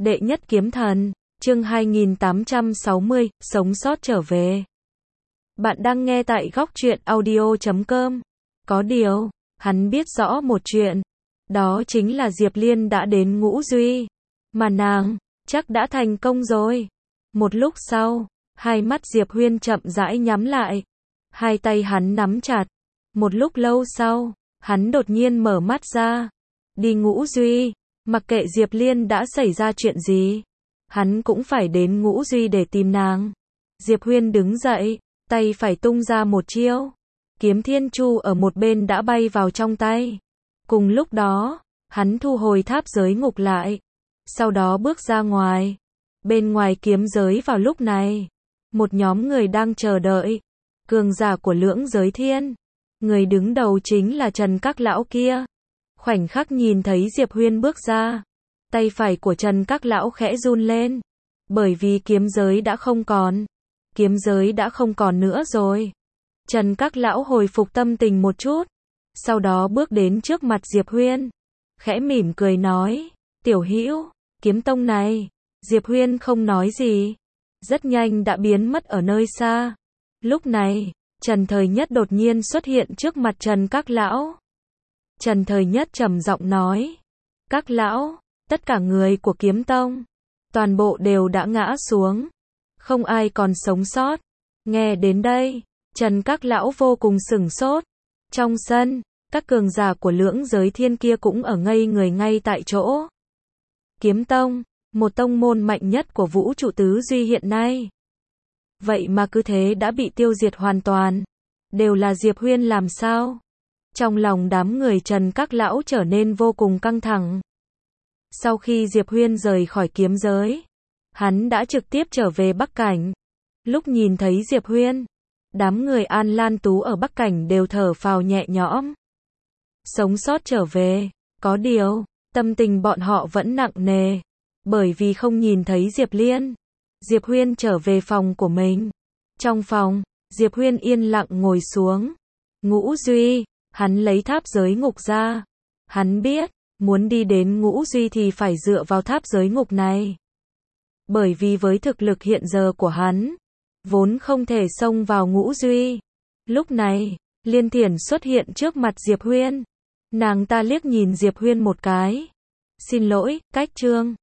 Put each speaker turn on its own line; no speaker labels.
Đệ nhất kiếm thần, chương 2860, sống sót trở về. Bạn đang nghe tại góc truyện audio.com. Có điều, hắn biết rõ một chuyện, đó chính là Diệp Liên đã đến Ngũ Duy, mà nàng, chắc đã thành công rồi. Một lúc sau, hai mắt Diệp Huyên chậm rãi nhắm lại, hai tay hắn nắm chặt. Một lúc lâu sau, hắn đột nhiên mở mắt ra. Đi Ngũ Duy, mặc kệ Diệp Liên đã xảy ra chuyện gì, hắn cũng phải đến Ngũ Duy để tìm nàng. Diệp Huyên đứng dậy, tay phải tung ra một chiêu. Kiếm Thiên Chu ở một bên đã bay vào trong tay. Cùng lúc đó, hắn thu hồi tháp giới ngục lại. Sau đó bước ra ngoài. Bên ngoài kiếm giới vào lúc này, một nhóm người đang chờ đợi. Cường giả của Lưỡng Giới Thiên. Người đứng đầu chính là Trần Các Lão kia. Khoảnh khắc nhìn thấy Diệp Huyên bước ra, tay phải của Trần Các Lão khẽ run lên. Bởi vì kiếm giới đã không còn. Kiếm giới đã không còn nữa rồi. Trần Các Lão hồi phục tâm tình một chút. Sau đó bước đến trước mặt Diệp Huyên. Khẽ mỉm cười nói, tiểu hữu, kiếm tông này. Diệp Huyên không nói gì. Rất nhanh đã biến mất ở nơi xa. Lúc này, Trần Thời Nhất đột nhiên xuất hiện trước mặt Trần Các Lão. Trần Thời Nhất trầm giọng nói, Các Lão, tất cả người của kiếm tông, toàn bộ đều đã ngã xuống. Không ai còn sống sót. Nghe đến đây, Trần Các Lão vô cùng sửng sốt. Trong sân, các cường giả của Lưỡng Giới Thiên kia cũng ở ngây người ngay tại chỗ. Kiếm tông, một tông môn mạnh nhất của vũ trụ tứ duy hiện nay. Vậy mà cứ thế đã bị tiêu diệt hoàn toàn. Đều là Diệp Huyên làm sao? Trong lòng đám người Trần Các Lão trở nên vô cùng căng thẳng. Sau khi Diệp Huyên rời khỏi kiếm giới, hắn đã trực tiếp trở về Bắc Cảnh. Lúc nhìn thấy Diệp Huyên, đám người An Lan Tú ở Bắc Cảnh đều thở phào nhẹ nhõm. Sống sót trở về, có điều, tâm tình bọn họ vẫn nặng nề, bởi vì không nhìn thấy Diệp Liên. Diệp Huyên trở về phòng của mình. Trong phòng, Diệp Huyên yên lặng ngồi xuống. Ngũ Duy, hắn lấy tháp giới ngục ra. Hắn biết, muốn đi đến Ngũ Duy thì phải dựa vào tháp giới ngục này. Bởi vì với thực lực hiện giờ của hắn, vốn không thể xông vào Ngũ Duy. Lúc này, Liên Thiển xuất hiện trước mặt Diệp Huyên. Nàng ta liếc nhìn Diệp Huyên một cái. Xin lỗi, Cách Trương.